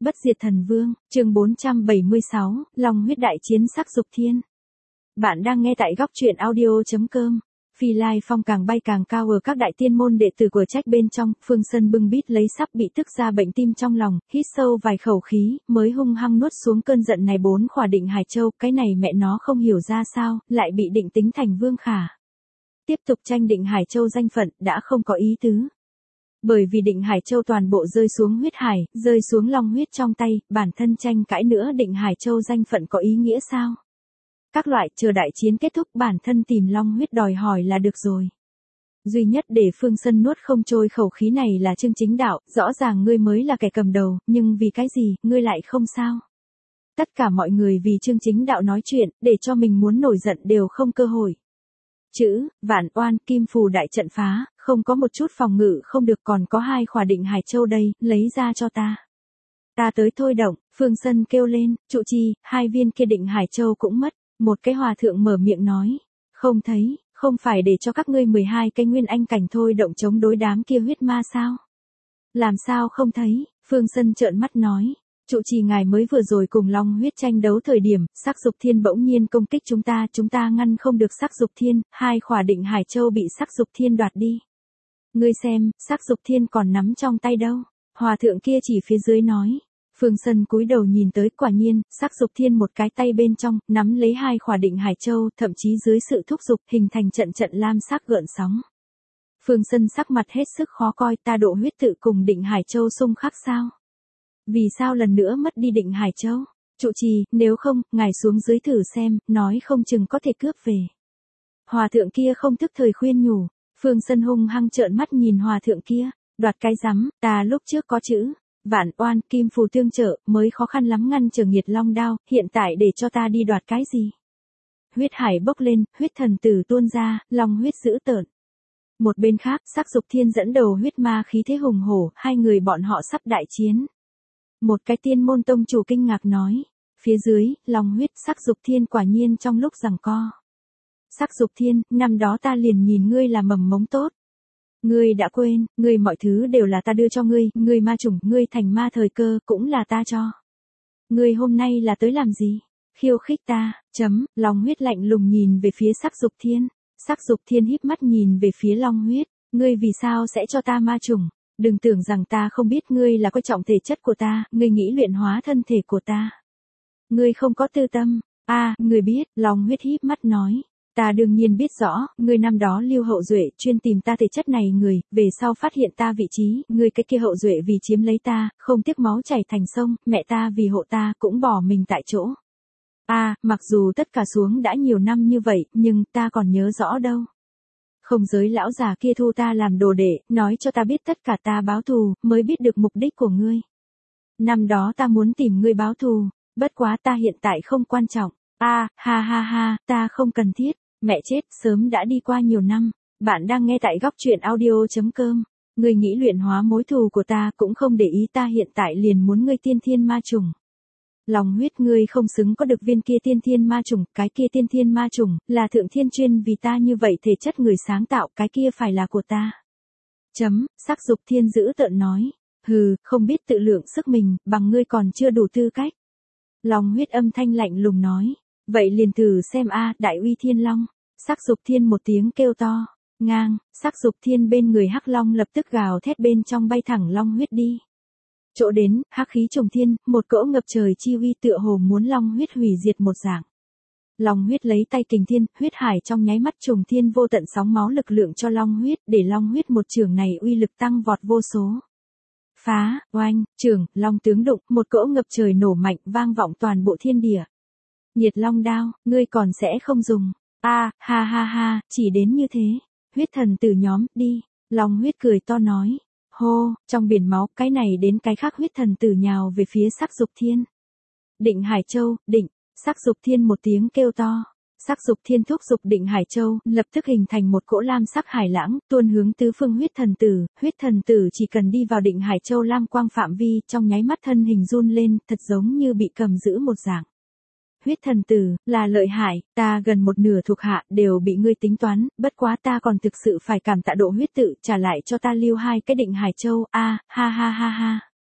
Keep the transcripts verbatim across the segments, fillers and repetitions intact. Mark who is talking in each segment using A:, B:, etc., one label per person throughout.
A: Bất diệt thần vương, chương bốn trăm bảy mươi sáu, Long huyết đại chiến sắc dục thiên. Bạn đang nghe tại góc truyện audio.com. Phi Lai Phong càng bay càng cao ở các đại tiên môn đệ tử của trách bên trong, Phương Sân bưng bít lấy sắp bị tức ra bệnh tim trong lòng, hít sâu vài khẩu khí, mới hung hăng nuốt xuống cơn giận này. Bốn khỏa định Hải Châu, cái này mẹ nó không hiểu ra sao, lại bị định tính thành Vương Khả. Tiếp tục tranh định Hải Châu danh phận, đã không có ý tứ. Bởi vì định Hải Châu toàn bộ rơi xuống huyết hải, rơi xuống long huyết trong tay, bản thân tranh cãi nữa định Hải Châu danh phận có ý nghĩa sao? Các loại chờ đại chiến kết thúc bản thân tìm long huyết đòi hỏi là được rồi. Duy nhất để Phương Sân nuốt không trôi khẩu khí này là Trương Chính Đạo, rõ ràng ngươi mới là kẻ cầm đầu, nhưng vì cái gì, ngươi lại không sao? Tất cả mọi người vì Trương Chính Đạo nói chuyện, để cho mình muốn nổi giận đều không cơ hội. Chữ, vạn oan, kim phù đại trận phá, không có một chút phòng ngự không được, còn có hai khỏa định Hải Châu đây, lấy ra cho ta. Ta tới thôi động, Phương Sân kêu lên, trụ trì, hai viên kia định Hải Châu cũng mất, một cái hòa thượng mở miệng nói, không thấy, không phải để cho các ngươi mười hai cái nguyên anh cảnh thôi động chống đối đám kia huyết ma sao? Làm sao không thấy, Phương Sân trợn mắt nói. Trụ trì ngài mới vừa rồi cùng long huyết tranh đấu thời điểm, sắc dục thiên bỗng nhiên công kích chúng ta, chúng ta ngăn không được sắc dục thiên, hai khỏa định Hải Châu bị sắc dục thiên đoạt đi. Ngươi xem, sắc dục thiên còn nắm trong tay đâu, hòa thượng kia chỉ phía dưới nói. Phương Sân cúi đầu nhìn tới, quả nhiên, sắc dục thiên một cái tay bên trong, nắm lấy hai khỏa định Hải Châu, thậm chí dưới sự thúc giục, hình thành trận trận lam sắc gợn sóng. Phương Sân sắc mặt hết sức khó coi, ta độ huyết tự cùng định Hải Châu xung khắc sao? Vì sao lần nữa mất đi định Hải Châu? Trụ trì, nếu không, ngài xuống dưới thử xem, nói không chừng có thể cướp về. Hòa thượng kia không thức thời khuyên nhủ, Phương Sân hung hăng trợn mắt nhìn hòa thượng kia, đoạt cái rắm, ta lúc trước có chữ, vạn oan, kim phù tương trợ, mới khó khăn lắm ngăn trở nghiệt long đao, hiện tại để cho ta đi đoạt cái gì? Huyết hải bốc lên, huyết thần tử tuôn ra, long huyết dữ tợn. Một bên khác, sắc dục thiên dẫn đầu huyết ma khí thế hùng hổ, hai người bọn họ sắp đại chiến. Một cái tiên môn tông chủ kinh ngạc nói, phía dưới, long huyết, sắc dục thiên quả nhiên trong lúc giằng co. Sắc dục thiên, năm đó ta liền nhìn ngươi là mầm mống tốt. Ngươi đã quên, ngươi mọi thứ đều là ta đưa cho ngươi, ngươi ma chủng, ngươi thành ma thời cơ, cũng là ta cho. Ngươi hôm nay là tới làm gì? Khiêu khích ta, chấm, long huyết lạnh lùng nhìn về phía sắc dục thiên. Sắc dục thiên híp mắt nhìn về phía long huyết, ngươi vì sao sẽ cho ta ma chủng? Đừng tưởng rằng ta không biết ngươi là coi trọng thể chất của ta, ngươi nghĩ luyện hóa thân thể của ta. Ngươi không có tư tâm, a à, ngươi biết, long huyết híp mắt nói. Ta đương nhiên biết rõ, ngươi năm đó Lưu Hậu Duệ chuyên tìm ta thể chất này người, về sau phát hiện ta vị trí, ngươi cái kia Hậu Duệ vì chiếm lấy ta, không tiếc máu chảy thành sông, mẹ ta vì hộ ta cũng bỏ mình tại chỗ. A, à, mặc dù tất cả xuống đã nhiều năm như vậy, nhưng ta còn nhớ rõ đâu. Không giới lão già kia thu ta làm đồ đệ, nói cho ta biết tất cả ta báo thù, mới biết được mục đích của ngươi. Năm đó ta muốn tìm ngươi báo thù, bất quá ta hiện tại không quan trọng. A, à, ha ha ha, ta không cần thiết, mẹ chết, sớm đã đi qua nhiều năm. Bạn đang nghe tại góc truyện audio.com. Ngươi nghĩ luyện hóa mối thù của ta cũng không để ý, ta hiện tại liền muốn ngươi tiên thiên ma trùng. Lòng huyết, ngươi không xứng có được viên kia tiên thiên ma trùng, cái kia tiên thiên ma trùng, là thượng thiên chuyên vì ta như vậy thể chất người sáng tạo, cái kia phải là của ta. Chấm, sắc dục thiên dữ tợn nói, hừ, không biết tự lượng sức mình, bằng ngươi còn chưa đủ tư cách. Lòng huyết âm thanh lạnh lùng nói, vậy liền thử xem a, đại uy thiên long. Sắc dục thiên một tiếng kêu to, ngang, sắc dục thiên bên người hắc long lập tức gào thét bên trong bay thẳng long huyết đi. Chỗ đến, hắc khí trùng thiên, một cỗ ngập trời chi uy tựa hồ muốn long huyết hủy diệt một dạng. Long huyết lấy tay kình thiên, huyết hải trong nháy mắt trùng thiên vô tận sóng máu lực lượng cho long huyết, để long huyết một trường này uy lực tăng vọt vô số. Phá, oanh, trường, long tướng đụng, một cỗ ngập trời nổ mạnh vang vọng toàn bộ thiên địa. Nhiệt long đao, ngươi còn sẽ không dùng. A, à, ha ha ha, chỉ đến như thế. Huyết thần tử nhóm, đi. Long huyết cười to nói. Hô, trong biển máu, cái này đến cái khác huyết thần tử nhào về phía sắc dục thiên. Định Hải Châu, định, sắc dục thiên một tiếng kêu to. Sắc dục thiên thúc dục định Hải Châu, lập tức hình thành một cỗ lam sắc hải lãng, tuôn hướng tứ phương huyết thần tử. Huyết thần tử chỉ cần đi vào định Hải Châu lam quang phạm vi, trong nháy mắt thân hình run lên, thật giống như bị cầm giữ một dạng. Huyết thần tử, là lợi hại, ta gần một nửa thuộc hạ đều bị ngươi tính toán, bất quá ta còn thực sự phải cảm tạ độ huyết tự, trả lại cho ta lưu hai cái định Hải Châu, a, ha ha ha ha.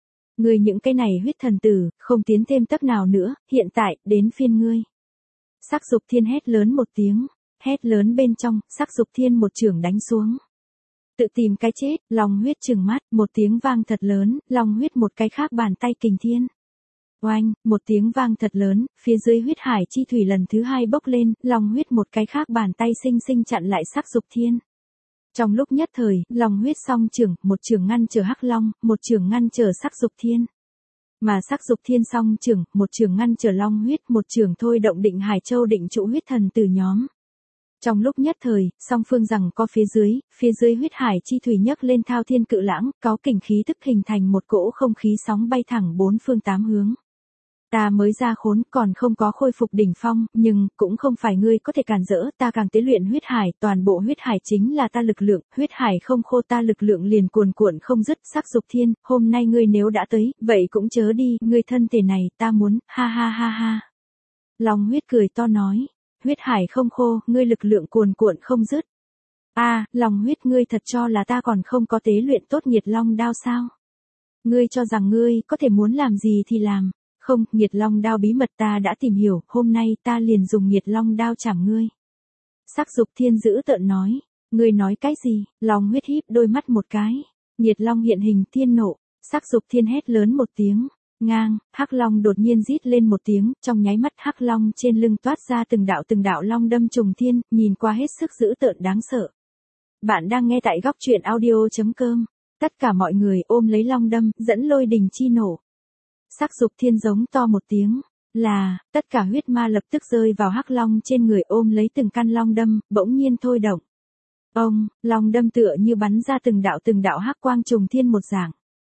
A: Ngươi những cái này huyết thần tử, không tiến thêm tấc nào nữa, hiện tại, đến phiên ngươi. Sắc dục thiên hét lớn một tiếng, hét lớn bên trong, sắc dục thiên một chưởng đánh xuống. Tự tìm cái chết, long huyết trừng mắt, một tiếng vang thật lớn, long huyết một cái khác bàn tay kình thiên. Oanh, một tiếng vang thật lớn, phía dưới huyết hải chi thủy lần thứ hai bốc lên, long huyết một cái khác bàn tay xinh xinh chặn lại sắc dục thiên. Trong lúc nhất thời, long huyết song chưởng, một chưởng ngăn trở hắc long, một chưởng ngăn trở sắc dục thiên. Mà sắc dục thiên song chưởng, một chưởng ngăn trở long huyết, một chưởng thôi động định hải châu định trụ huyết thần từ nhóm. Trong lúc nhất thời, song phương rằng có phía dưới, phía dưới huyết hải chi thủy nhấc lên thao thiên cự lãng, có kình khí tức hình thành một cỗ không khí sóng bay thẳng bốn phương tám hướng. Ta mới ra khốn, còn không có khôi phục đỉnh phong, nhưng, cũng không phải ngươi có thể cản rỡ, ta càng tế luyện huyết hải, toàn bộ huyết hải chính là ta lực lượng, huyết hải không khô ta lực lượng liền cuồn cuộn không dứt, sắc dục thiên, hôm nay ngươi nếu đã tới, vậy cũng chớ đi, ngươi thân thể này, ta muốn, ha ha ha ha. Long huyết cười to nói, huyết hải không khô, ngươi lực lượng cuồn cuộn không dứt. A, à, Long huyết ngươi thật cho là ta còn không có tế luyện tốt nhiệt long đao sao? Ngươi cho rằng ngươi có thể muốn làm gì thì làm. Không, nhiệt long đao bí mật ta đã tìm hiểu, hôm nay ta liền dùng nhiệt long đao chảm ngươi. Sắc dục thiên dữ tợn nói, ngươi nói cái gì, long huyết híp đôi mắt một cái, nhiệt long hiện hình thiên nộ, sắc dục thiên hét lớn một tiếng, ngang, hắc long đột nhiên rít lên một tiếng, trong nháy mắt hắc long trên lưng toát ra từng đạo từng đạo long đâm trùng thiên, nhìn qua hết sức dữ tợn đáng sợ. Bạn đang nghe tại góc truyện audio.com, tất cả mọi người ôm lấy long đâm, dẫn lôi đình chi nổ. Sắc dục thiên giống to một tiếng, là, tất cả huyết ma lập tức rơi vào hắc long trên người ôm lấy từng căn long đâm, bỗng nhiên thôi động. Ông, long đâm tựa như bắn ra từng đạo từng đạo hắc quang trùng thiên một dạng.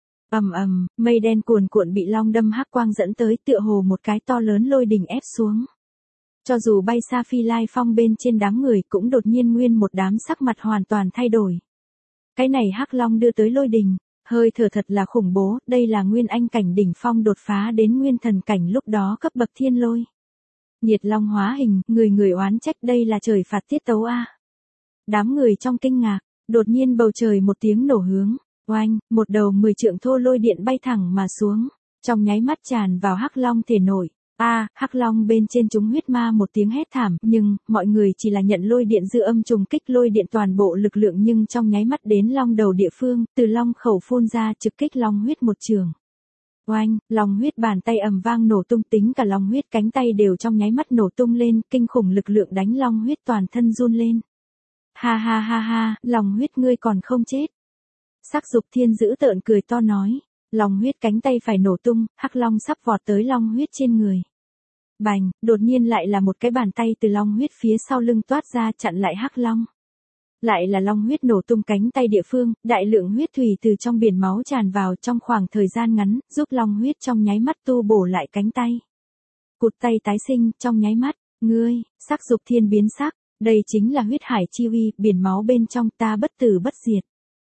A: Ầm ầm, mây đen cuồn cuộn bị long đâm hắc quang dẫn tới tựa hồ một cái to lớn lôi đình ép xuống. Cho dù bay xa Phi Lai Phong bên trên đám người cũng đột nhiên nguyên một đám sắc mặt hoàn toàn thay đổi. Cái này hắc long đưa tới lôi đình. Hơi thở thật là khủng bố, đây là nguyên anh cảnh đỉnh phong đột phá đến nguyên thần cảnh lúc đó cấp bậc thiên lôi. Nhiệt long hóa hình, người người oán trách đây là trời phạt tiết tấu a. Đám người trong kinh ngạc, đột nhiên bầu trời một tiếng nổ hướng, oanh, một đầu mười trượng thô lôi điện bay thẳng mà xuống, trong nháy mắt tràn vào hắc long thể nổi. A, à, hắc long bên trên chúng huyết ma một tiếng hét thảm, nhưng, mọi người chỉ là nhận lôi điện dư âm trùng kích lôi điện toàn bộ lực lượng nhưng trong nháy mắt đến long đầu địa phương, từ long khẩu phun ra trực kích long huyết một trường. Oanh, long huyết bàn tay ầm vang nổ tung tính cả long huyết cánh tay đều trong nháy mắt nổ tung lên, kinh khủng lực lượng đánh long huyết toàn thân run lên. Ha ha ha ha, long huyết ngươi còn không chết. Sắc dục thiên dữ tợn cười to nói. Long huyết cánh tay phải nổ tung, hắc long sắp vọt tới long huyết trên người. Bành, đột nhiên lại là một cái bàn tay từ long huyết phía sau lưng toát ra chặn lại hắc long. Lại là long huyết nổ tung cánh tay địa phương, đại lượng huyết thủy từ trong biển máu tràn vào trong khoảng thời gian ngắn, giúp long huyết trong nháy mắt tu bổ lại cánh tay. Cụt tay tái sinh, trong nháy mắt, ngươi, sắc dục thiên biến sắc, đây chính là huyết hải chi uy, biển máu bên trong ta bất tử bất diệt.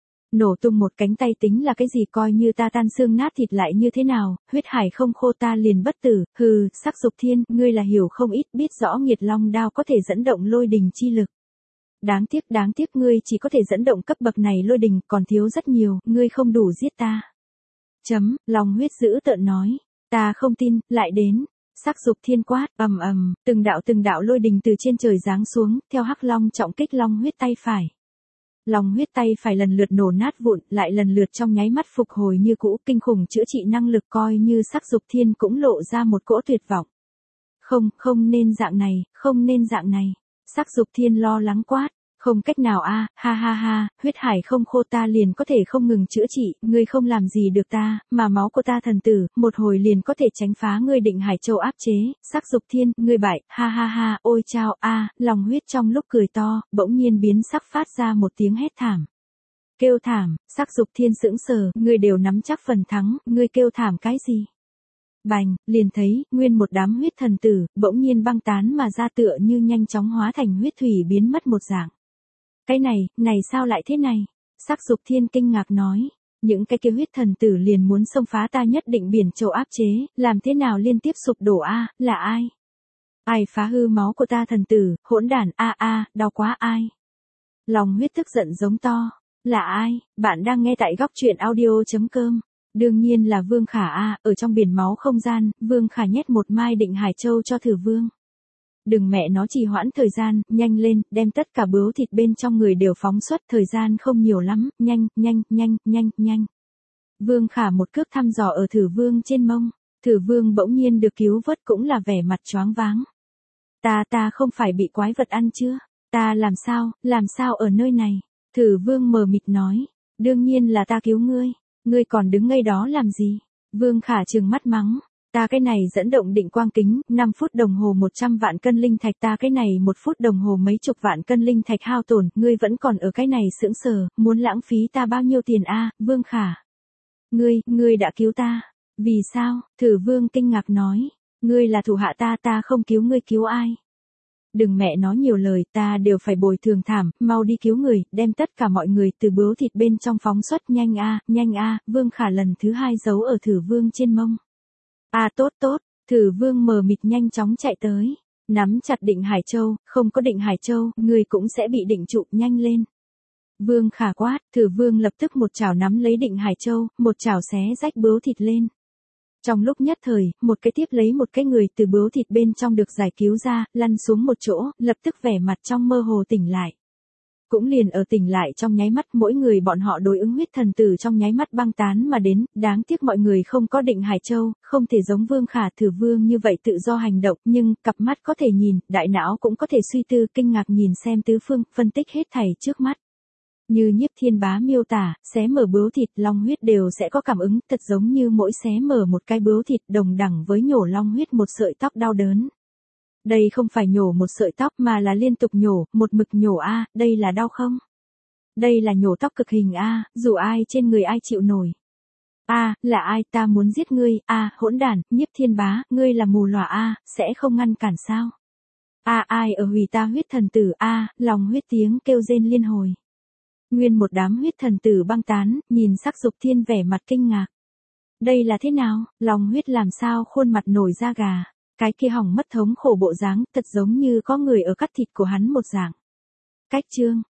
A: Nổ tung một cánh tay tính là cái gì coi như ta tan xương nát thịt lại như thế nào, huyết hải không khô ta liền bất tử, hừ, sắc dục thiên, ngươi là hiểu không ít biết rõ nghiệt long đao có thể dẫn động lôi đình chi lực. Đáng tiếc đáng tiếc ngươi chỉ có thể dẫn động cấp bậc này lôi đình còn thiếu rất nhiều, ngươi không đủ giết ta. Chấm, long huyết dữ tợn nói, ta không tin, lại đến. Sắc dục thiên quát, ầm ầm, từng đạo từng đạo lôi đình từ trên trời giáng xuống, theo hắc long trọng kích long huyết tay phải. Long huyết tay phải lần lượt nổ nát vụn, lại lần lượt trong nháy mắt phục hồi như cũ, kinh khủng chữa trị năng lực coi như sắc dục thiên cũng lộ ra một cỗ tuyệt vọng. Không, không nên dạng này, không nên dạng này. Sắc dục thiên lo lắng quát, không cách nào a, ha ha ha, huyết hải không khô ta liền có thể không ngừng chữa trị, ngươi không làm gì được ta, mà máu của ta thần tử, một hồi liền có thể tránh phá ngươi định hải châu áp chế, sắc dục thiên, ngươi bại, ha ha ha, ôi chao a, lòng huyết trong lúc cười to, bỗng nhiên biến sắc phát ra một tiếng hét thảm. Kêu thảm, sắc dục thiên sững sờ, ngươi đều nắm chắc phần thắng, ngươi kêu thảm cái gì? Bành, liền thấy, nguyên một đám huyết thần tử, bỗng nhiên băng tán mà ra tựa như nhanh chóng hóa thành huyết thủy biến mất một dạng. Cái này, này sao lại thế này? Sắc dục thiên kinh ngạc nói, những cái kia huyết thần tử liền muốn xông phá ta nhất định biển châu áp chế, làm thế nào liên tiếp sụp đổ a, là ai? Ai phá hư máu của ta thần tử, hỗn đản a a, đau quá ai? Lòng huyết tức giận giống to, là ai? Bạn đang nghe tại góc truyện audio chấm com. Đương nhiên là Vương Khả a, ở trong biển máu không gian, Vương Khả nhét một mai Định Hải Châu cho Thử Vương. Đừng mẹ nó trì hoãn thời gian, nhanh lên, đem tất cả bướu thịt bên trong người đều phóng xuất, thời gian không nhiều lắm, nhanh, nhanh, nhanh, nhanh, nhanh. Vương Khả một cước thăm dò ở Thử Vương trên mông, Thử Vương bỗng nhiên được cứu vớt cũng là vẻ mặt choáng váng. Ta ta không phải bị quái vật ăn chưa? Ta làm sao, làm sao ở nơi này? Thử Vương mờ mịt nói, đương nhiên là ta cứu ngươi, ngươi còn đứng ngây đó làm gì? Vương Khả trừng mắt mắng, ta cái này dẫn động định quang kính, năm phút đồng hồ một trăm vạn cân linh thạch, ta cái này một phút đồng hồ mấy chục vạn cân linh thạch hao tổn, ngươi vẫn còn ở cái này sững sờ, muốn lãng phí ta bao nhiêu tiền a, Vương Khả? Ngươi, ngươi đã cứu ta. Vì sao? Thử Vương kinh ngạc nói, ngươi là thủ hạ ta, ta không cứu ngươi cứu ai? Đừng mẹ nói nhiều lời, ta đều phải bồi thường thảm, mau đi cứu người, đem tất cả mọi người từ bướu thịt bên trong phóng xuất, nhanh a, nhanh a, Vương Khả lần thứ hai giấu ở Thử Vương trên mông. A tốt tốt, Thử Vương mờ mịt nhanh chóng chạy tới, nắm chặt Định Hải Châu, không có Định Hải Châu, người cũng sẽ bị định trụ, nhanh lên. Vương Khả quát, Thử Vương lập tức một chảo nắm lấy Định Hải Châu, một chảo xé rách bướu thịt lên. Trong lúc nhất thời, một cái tiếp lấy một cái người từ bướu thịt bên trong được giải cứu ra, lăn xuống một chỗ, lập tức vẻ mặt trong mơ hồ tỉnh lại. Cũng liền ở tỉnh lại trong nháy mắt, mỗi người bọn họ đối ứng huyết thần tử trong nháy mắt băng tán mà đến, đáng tiếc mọi người không có Định Hải Châu, không thể giống Vương Khả Thử Vương như vậy tự do hành động, nhưng cặp mắt có thể nhìn, đại não cũng có thể suy tư, kinh ngạc nhìn xem tứ phương, phân tích hết thảy trước mắt. Như Nhiếp Thiên Bá miêu tả, xé mở bướu thịt, long huyết đều sẽ có cảm ứng, thật giống như mỗi xé mở một cái bướu thịt đồng đẳng với nhổ long huyết một sợi tóc đau đớn. Đây không phải nhổ một sợi tóc mà là liên tục nhổ, một mực nhổ a, đây là đau không? Đây là nhổ tóc cực hình a, dù ai trên người ai chịu nổi. A, là ai, ta muốn giết ngươi, a, hỗn đản, Nhiếp Thiên Bá, ngươi là mù lòa a, sẽ không ngăn cản sao? A, ai ở hủy ta huyết thần tử a, lòng huyết tiếng kêu rên liên hồi. Nguyên một đám huyết thần tử băng tán, nhìn Sắc Dục Thiên vẻ mặt kinh ngạc. Đây là thế nào, lòng huyết làm sao khuôn mặt nổi da gà, cái kia hỏng mất thống khổ bộ dáng, thật giống như có người ở cắt thịt của hắn một dạng. Cách chương,